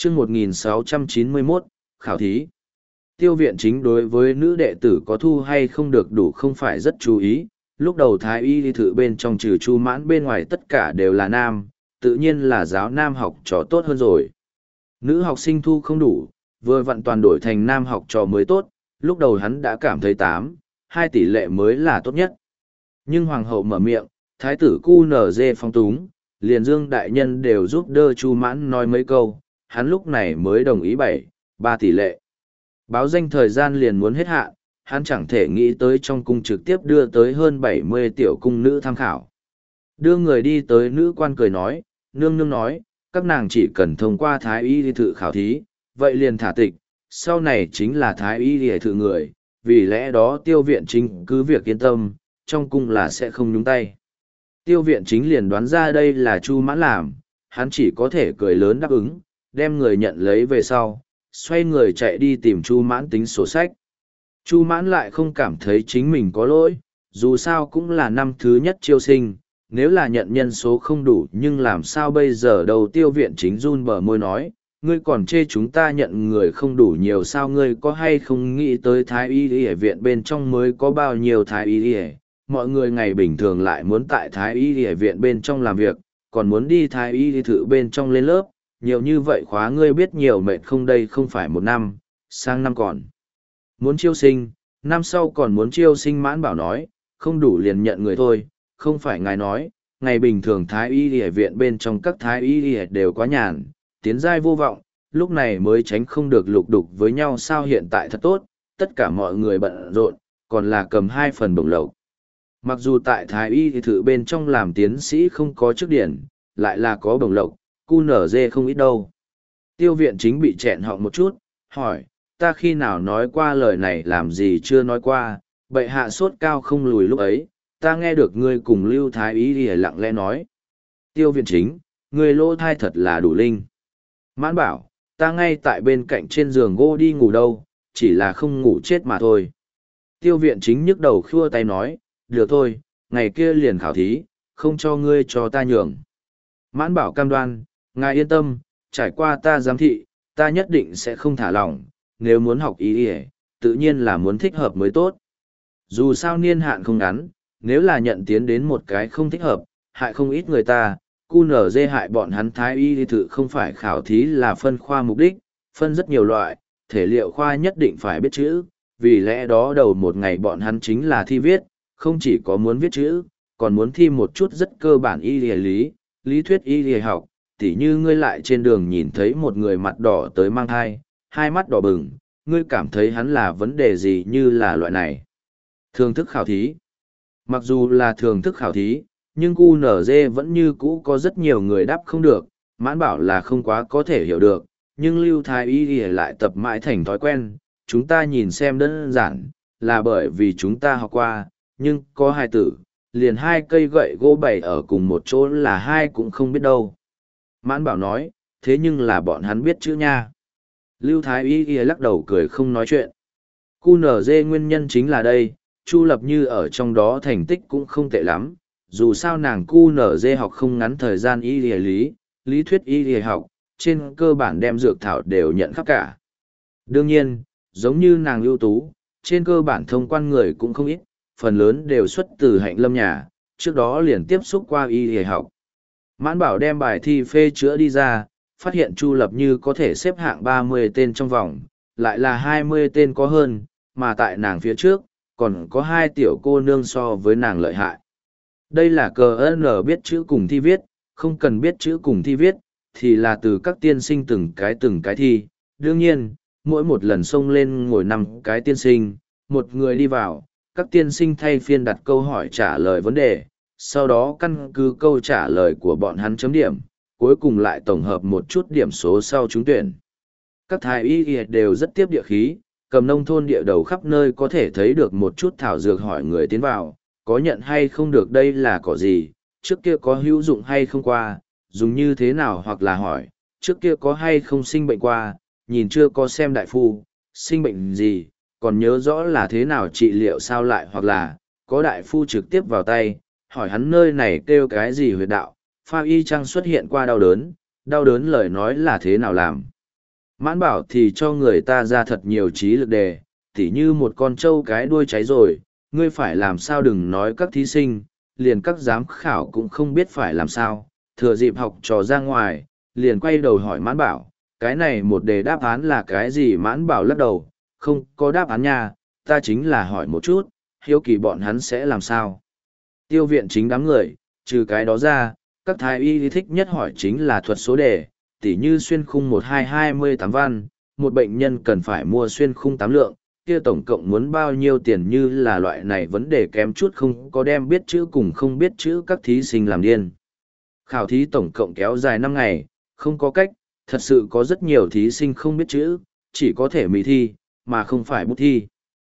chương 1691, khảo thí. Tiêu viện chính đối với nữ đệ tử có thu hay không được đủ không phải rất chú ý, lúc đầu thái y đi thử bên trong trừ Chu Mãn bên ngoài tất cả đều là nam, tự nhiên là giáo nam học trò tốt hơn rồi. Nữ học sinh thu không đủ, vừa vặn toàn đổi thành nam học trò mới tốt, lúc đầu hắn đã cảm thấy 2 tỷ lệ mới là tốt nhất. Nhưng hoàng hậu mở miệng, thái tử cu nở dê phong túng, liền Dương đại nhân đều giúp đỡ Chu Mãn nói mấy câu, hắn lúc này mới đồng ý 3 tỷ lệ. Báo danh thời gian liền muốn hết hạn, hắn chẳng thể nghĩ tới trong cung trực tiếp đưa tới hơn 70 tiểu cung nữ tham khảo. Đưa người đi tới nữ quan cười nói, nương nương nói, các nàng chỉ cần thông qua thái y đi thử khảo thí, vậy liền thả tịch, sau này chính là thái y đi thử người, vì lẽ đó tiêu viện chính cứ việc yên tâm, trong cung là sẽ không nhúng tay. Tiêu viện chính liền đoán ra đây là Chu Mãn làm, hắn chỉ có thể cười lớn đáp ứng, đem người nhận lấy về sau, xoay người chạy đi tìm Chu Mãn tính sổ sách. Chu Mãn lại không cảm thấy chính mình có lỗi, dù sao cũng là năm thứ nhất chiêu sinh, nếu là nhận nhân số không đủ nhưng làm sao bây giờ đầu tiêu viện chính run bờ môi nói, ngươi còn chê chúng ta nhận người không đủ nhiều sao, ngươi có hay không nghĩ tới thái y y viện bên trong mới có bao nhiêu thái y y, mọi người ngày bình thường lại muốn tại thái y y viện bên trong làm việc, còn muốn đi thái y y thử bên trong lên lớp, nhiều như vậy khóa ngươi biết nhiều mệt không, đây không phải 1 năm, sang năm còn muốn chiêu sinh, năm sau còn muốn chiêu sinh. Mãn Bảo nói, không đủ liền nhận người thôi, không phải ngài nói, ngày bình thường thái y y viện bên trong các thái y y đều quá nhàn, tiến giai vô vọng, lúc này mới tránh không được lục đục với nhau sao, hiện tại thật tốt, tất cả mọi người bận rộn, còn là cầm 2 phần bổng lộc. Mặc dù tại thái y thì thử bên trong làm tiến sĩ không có chức điển, lại là có bổng lộc, cu nở dê không ít đâu. Tiêu viện chính bị chẹn họng một chút, hỏi, ta khi nào nói qua lời này, làm gì chưa nói qua, bệ hạ sốt cao không lùi lúc ấy, ta nghe được ngươi cùng Lưu Thái Y thì lặng lẽ nói. Tiêu viện chính, ngươi lỗ thai thật là đủ linh. Mãn Bảo, ta ngay tại bên cạnh trên giường gỗ đi ngủ đâu, chỉ là không ngủ chết mà thôi. Tiêu viện chính nhức đầu khua tay nói, được thôi, ngày kia liền khảo thí, không cho ngươi cho ta nhường. Mãn Bảo cam đoan, ngài yên tâm, trải qua ta giám thị, ta nhất định sẽ không thả lỏng, nếu muốn học y y, tự nhiên là muốn thích hợp mới tốt. Dù sao niên hạn không ngắn, nếu là nhận tiến đến một cái không thích hợp, hại không ít người ta, cu nở dê hại bọn hắn thái y thì thử không phải khảo thí là phân khoa mục đích, phân rất nhiều loại, thể liệu khoa nhất định phải biết chữ, vì lẽ đó đầu một ngày bọn hắn chính là thi viết, không chỉ có muốn viết chữ, còn muốn thi một chút rất cơ bản y lý thuyết y học, tỉ như ngươi lại trên đường nhìn thấy một người mặt đỏ tới mang thai, hai mắt đỏ bừng, ngươi cảm thấy hắn là vấn đề gì như là loại này. Thường thức khảo thí. Mặc dù là thường thức khảo thí, nhưng QNZ vẫn như cũ có rất nhiều người đáp không được, Mãn Bảo là không quá có thể hiểu được, nhưng Lưu Thái Y thì lại tập mãi thành thói quen, chúng ta nhìn xem đơn giản, là bởi vì chúng ta học qua, nhưng có 2 tử, liền 2 cây gậy gỗ bày ở cùng một chỗ là 2 cũng không biết đâu. Mãn Bảo nói, thế nhưng là bọn hắn biết chữ nha. Lưu Thái Y Y lắc đầu cười không nói chuyện. QNZ nguyên nhân chính là đây, Chu Lập Như ở trong đó thành tích cũng không tệ lắm, dù sao nàng QNZ học không ngắn thời gian lý thuyết y học, trên cơ bản đem dược thảo đều nhận khắp cả. Đương nhiên, giống như nàng ưu tú, trên cơ bản thông quan người cũng không ít, phần lớn đều xuất từ Hạnh Lâm nhà, trước đó liền tiếp xúc qua y học. Mãn Bảo đem bài thi phê chữa đi ra, phát hiện Chu Lập Như có thể xếp hạng 30 tên trong vòng, lại là 20 tên có hơn, mà tại nàng phía trước, còn có 2 tiểu cô nương so với nàng lợi hại. Đây là cờ N biết chữ cùng thi viết, không cần biết chữ cùng thi viết, thì là từ các tiên sinh từng cái thi. Đương nhiên, mỗi một lần xông lên ngồi 5 cái tiên sinh, một người đi vào, các tiên sinh thay phiên đặt câu hỏi trả lời vấn đề, sau đó căn cứ câu trả lời của bọn hắn chấm điểm, cuối cùng lại tổng hợp một chút điểm số sau trúng tuyển. Các thái y đều rất tiếp địa khí, cầm nông thôn địa đầu khắp nơi có thể thấy được một chút thảo dược hỏi người tiến vào, có nhận hay không được đây là cỏ gì, trước kia có hữu dụng hay không qua, dùng như thế nào hoặc là hỏi, trước kia có hay không sinh bệnh qua, nhìn chưa có xem đại phu, sinh bệnh gì, còn nhớ rõ là thế nào trị liệu sao lại hoặc là, có đại phu trực tiếp vào tay, hỏi hắn nơi này kêu cái gì huyệt đạo, pha y chăng xuất hiện qua đau đớn lời nói là thế nào làm. Mãn bảo thì cho người ta ra thật nhiều trí lực đề, tỉ như một con trâu cái đuôi cháy rồi, ngươi phải làm sao đừng nói các thí sinh, liền các giám khảo cũng không biết phải làm sao, thừa dịp học trò ra ngoài, liền quay đầu hỏi mãn bảo, cái này một đề đáp án là cái gì? Mãn bảo lắc đầu, không có đáp án nha, ta chính là hỏi một chút, hiếu kỳ bọn hắn sẽ làm sao. Tiêu viện chính đám người, trừ cái đó ra, các thái y thích nhất hỏi chính là thuật số đề, tỉ như xuyên khung 1228 văn, một bệnh nhân cần phải mua xuyên khung 8 lượng, kia tổng cộng muốn bao nhiêu tiền, như là loại này vấn đề kém chút không có đem biết chữ cùng không biết chữ các thí sinh làm điên. Khảo thí tổng cộng kéo dài 5 ngày, không có cách, thật sự có rất nhiều thí sinh không biết chữ, chỉ có thể mì thi, mà không phải bút thi.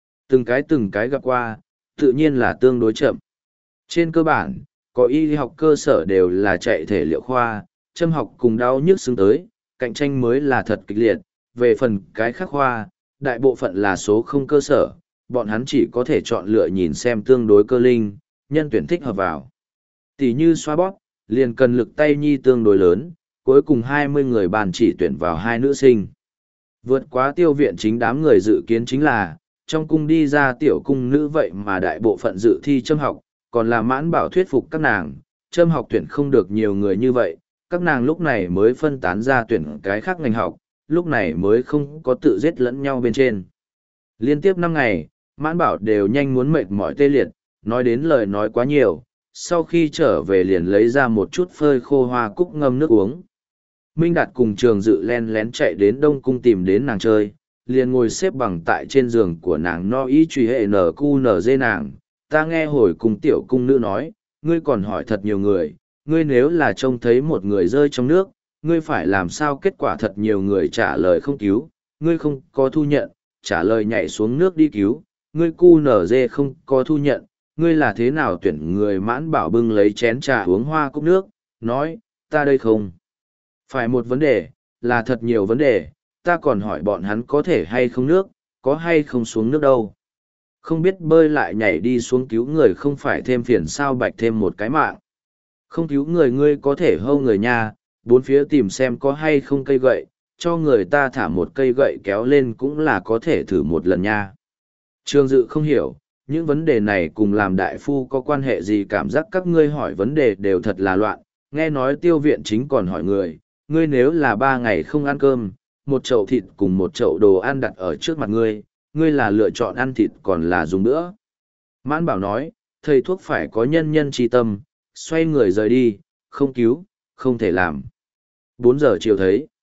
Từng cái gặp qua, tự nhiên là tương đối chậm. Trên cơ bản, có y học cơ sở đều là chạy thể liệu khoa, châm học cùng đau nhức xứng tới, cạnh tranh mới là thật kịch liệt. Về phần cái khác khoa, đại bộ phận là số không cơ sở, bọn hắn chỉ có thể chọn lựa nhìn xem tương đối cơ linh, nhân tuyển thích hợp vào. Tỷ như xoa bóp, liền cần lực tay nhi tương đối lớn, cuối cùng 20 người bàn chỉ tuyển vào 2 nữ sinh. Vượt quá tiêu viện chính đám người dự kiến chính là, trong cung đi ra tiểu cung nữ vậy mà đại bộ phận dự thi châm học, còn là mãn bảo thuyết phục các nàng, châm học tuyển không được nhiều người như vậy, các nàng lúc này mới phân tán ra tuyển cái khác ngành học, lúc này mới không có tự giết lẫn nhau bên trên. Liên tiếp 5 ngày, mãn bảo đều nhanh muốn mệt mỏi tê liệt, nói đến lời nói quá nhiều, sau khi trở về liền lấy ra một chút phơi khô hoa cúc ngâm nước uống. Minh Đạt cùng Trường Dự len lén chạy đến Đông Cung tìm đến nàng chơi, liền ngồi xếp bằng tại trên giường của nàng no ý truy hệ NQNZ nàng. Ta nghe hồi cùng tiểu cung nữ nói, ngươi còn hỏi thật nhiều người, ngươi nếu là trông thấy một người rơi trong nước, ngươi phải làm sao? Kết quả thật nhiều người trả lời không cứu, ngươi không có thu nhận, trả lời nhảy xuống nước đi cứu, ngươi QNZ không có thu nhận, ngươi là thế nào tuyển? Người mãn bảo bưng lấy chén trà uống hoa cốc nước, nói, ta đây không phải một vấn đề, là thật nhiều vấn đề, ta còn hỏi bọn hắn có thể hay không nước, có hay không xuống nước đâu. Không biết bơi lại nhảy đi xuống cứu người không phải thêm phiền sao? Bạch thêm một cái mạng. Không cứu người ngươi có thể hâu người nha, bốn phía tìm xem có hay không cây gậy, cho người ta thả một cây gậy kéo lên cũng là có thể thử một lần nha. Trương Dự không hiểu, những vấn đề này cùng làm đại phu có quan hệ gì? Cảm giác các ngươi hỏi vấn đề đều thật là loạn, nghe nói tiêu viện chính còn hỏi người, ngươi nếu là 3 ngày không ăn cơm, một chậu thịt cùng một chậu đồ ăn đặt ở trước mặt ngươi, ngươi là lựa chọn ăn thịt còn là dùng nữa? Mãn bảo nói, thầy thuốc phải có nhân nhân tri tâm, xoay người rời đi, không cứu, không thể làm. 4 giờ chiều thấy,